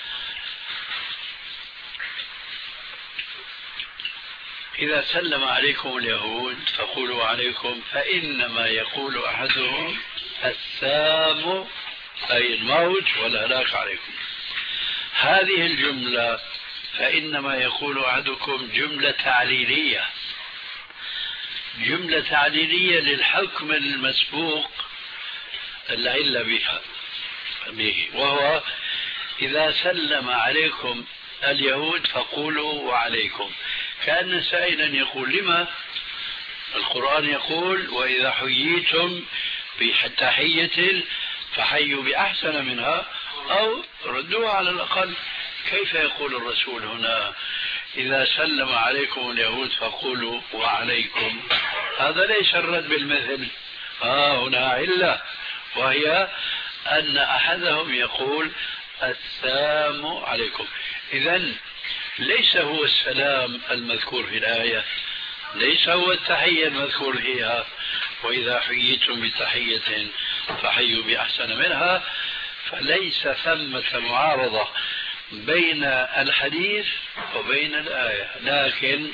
إذا سلم عليكم اليهود فقولوا عليكم، فإنما يقول أحدهم السام أي الموت والهلاك عليكم. هذه الجملة فإنما يقول أحدكم جملة تعليلية، جملة تعليلية للحكم المسبوق العلة به، وهو إذا سلم عليكم اليهود فقولوا وعليكم. كأن سائلا يقول لما القرآن يقول وإذا حييتم بتحية فحيوا بأحسن منها أو ردوها على الأقل. كيف يقول الرسول هنا إذا سلم عليكم اليهود فقولوا وعليكم؟ هذا ليس الرد بالمثل. هنا علة، وهي أن أحدهم يقول السلام عليكم. إذن ليس هو السلام المذكور في الآية، ليس هو التحية المذكور فيها وإذا حييتم بتحية فحيوا بأحسن منها. فليس ثمة معارضة بين الحديث وبين الآية، لكن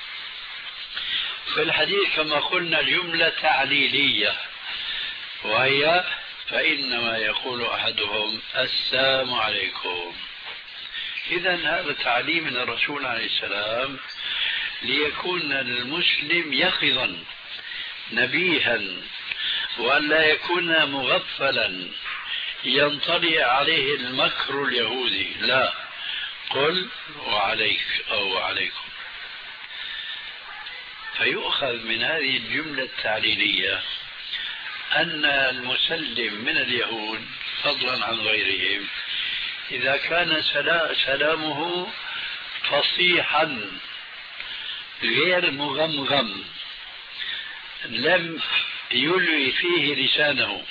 في الحديث كما قلنا جملة تعليلية، وهي فإنما يقول أحدهم السلام عليكم. إذن هذا تعليم من الرسول عليه السلام ليكون المسلم يقظا نبيها، وأن لا يكون مغفلا ينطلي عليه المكر اليهودي. لا، قل وعليك أو عليكم. فيؤخذ من هذه الجملة التعليلية أن المسلم من اليهود فضلا عن غيرهم إذا كان سلامه فصيحا غير مغمغم لم يلوي فيه لسانه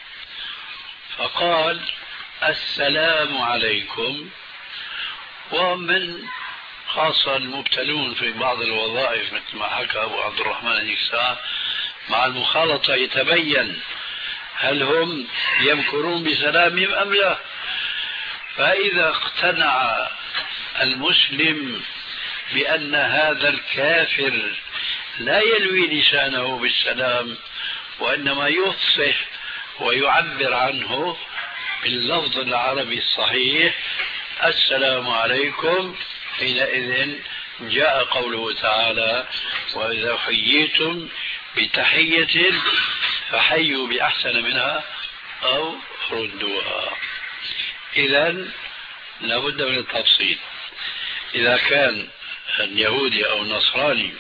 فقال السلام عليكم، ومن خاصة المبتلون في بعض الوظائف مثل ما حكى أبو عبد الرحمن هذيك الساعة مع المخالطة يتبين هل هم يمكرون بسلامهم أم لا. فإذا اقتنع المسلم بأن هذا الكافر لا يلوي لسانه بالسلام وإنما يفصح ويعبر عنه باللفظ العربي الصحيح السلام عليكم، حينئذ جاء قوله تعالى وإذا حييتم بتحية فحيوا بأحسن منها أو ردوها. إذن لابد من التفصيل. إذا كان اليهودي أو النصراني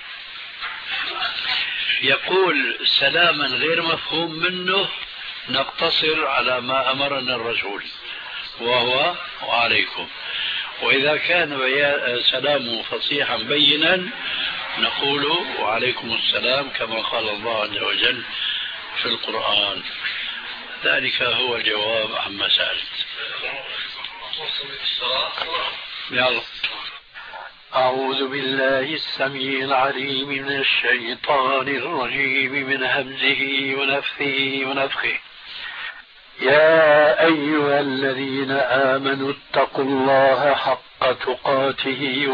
يقول سلاما غير مفهوم منه نقتصر على ما أمرنا الرسول وهو وعليكم. وإذا كان سلامه فصيحا بينا نقول وعليكم السلام كما قال الله عز وجل في القرآن. ذلك هو الجواب عما سألت. يلا. أعوذ بالله السميع العليم من الشيطان الرجيم من همزه ونفثه ونفخه. يا أيها الذين آمنوا اتقوا الله حق تقاته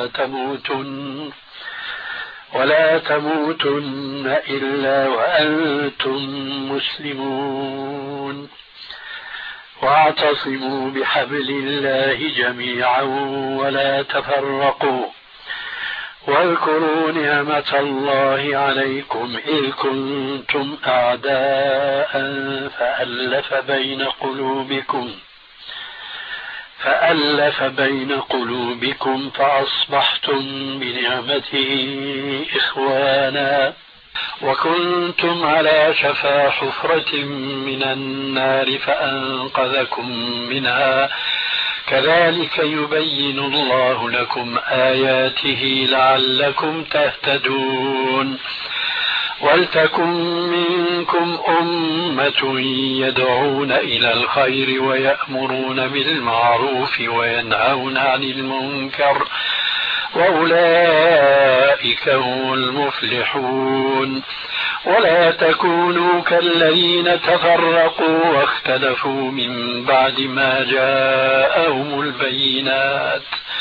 ولا تموتن إلا وأنتم مسلمون. واعتصموا بحبل الله جميعا ولا تفرقوا. واذكروا نعمة الله عليكم إذ كنتم أعداء فألف بين قلوبكم فأصبحتم بنعمته إخوانا وكنتم على شفا حفرة من النار فأنقذكم منها كذلك يبين الله لكم آياته لعلكم تهتدون. ولتكن منكم أمة يدعون إلى الخير ويأمرون بالمعروف وينهون عن المنكر وأولئك هم المفلحون. ولا تكونوا كالذين تفرقوا واختلفوا من بعد ما جاءهم البينات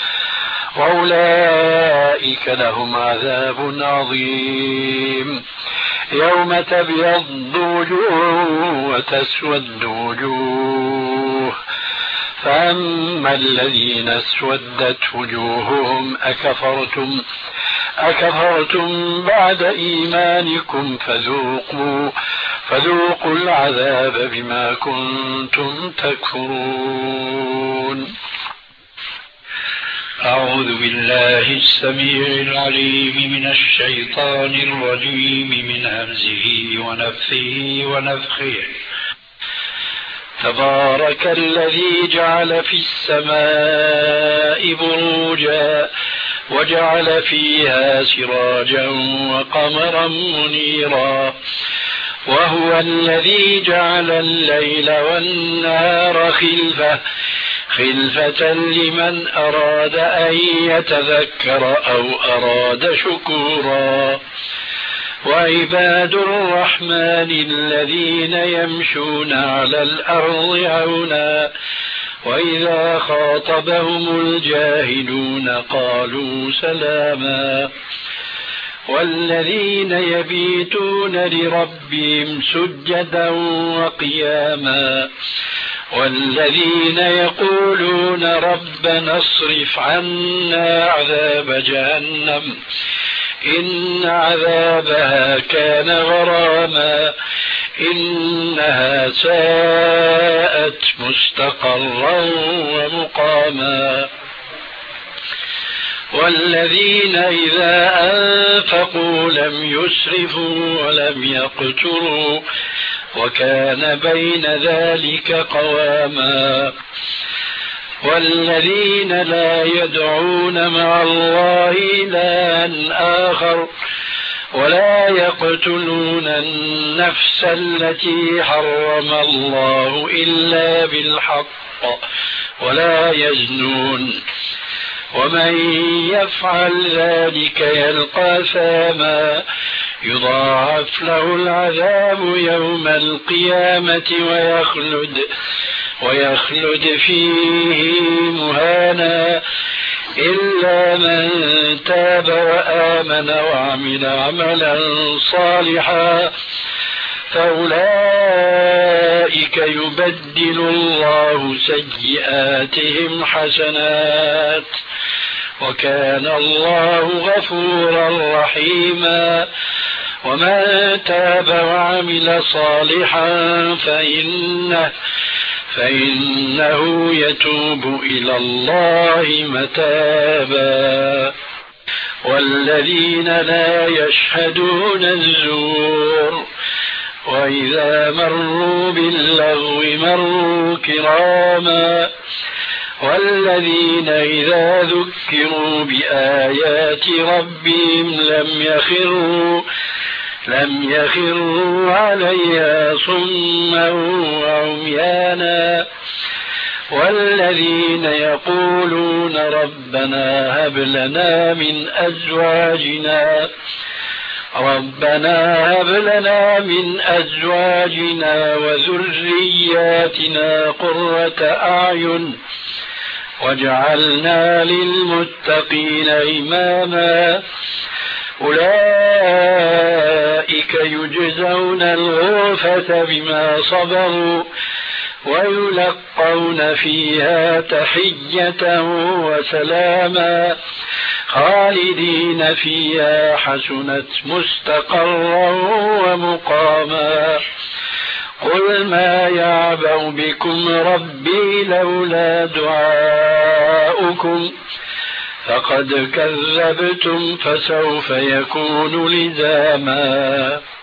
وأولئك لهم عذاب عظيم. يوم تبيض وجوه وتسود وجوه، فأما الذين اسودت وجوههم أكفرتم بعد إيمانكم فذوقوا العذاب بما كنتم تكفرون. أعوذ بالله السميع العليم من الشيطان الرجيم من همزه ونفثه ونفخه. تبارك الذي جعل في السماء بروجا وجعل فيها سراجا وقمرا منيرا، وهو الذي جعل الليل والنهار خلفة لمن أراد أن يتذكر أو أراد شكورا. وعباد الرحمن الذين يمشون على الأرض هونا وإذا خاطبهم الجاهلون قالوا سلاما. والذين يبيتون لربهم سجدا وقياما، والذين يقولون ربنا اصرف عنا عذاب جهنم إن عذابها كان غراما إنها ساءت مستقرا ومقاما. والذين إذا أنفقوا لم يسرفوا ولم يقتروا وكان بين ذلك قواما. والذين لا يدعون مع الله إلها آخر ولا يقتلون النفس التي حرم الله إلا بالحق ولا يزنون ومن يفعل ذلك يلقى ثاما يضاعف له العذاب يوم القيامة ويخلد فيه مهانا إلا من تاب وآمن وعمل عملا صالحا فأولئك يبدل الله سيئاتهم حسنات وكان الله غفورا رحيما. ومن تاب وعمل صالحا فإنه يتوب إلى الله متابا. والذين لا يشهدون الزور وإذا مروا باللغو مروا كراما. والذين إذا ذكروا بآيات ربهم لم يخروا عليها صما وعميانا. والذين يقولون ربنا هب لنا من أزواجنا وذرياتنا قرة أعين واجعلنا للمتقين إماما. أولئك يجزون الغرفة بما صبروا ويلقون فيها تحية وسلاما خالدين فيها حسنت مستقرا ومقاما. قل ما يعبأ بكم ربي لولا دعاؤكم فقد كذبتم فسوف يكون لزاما.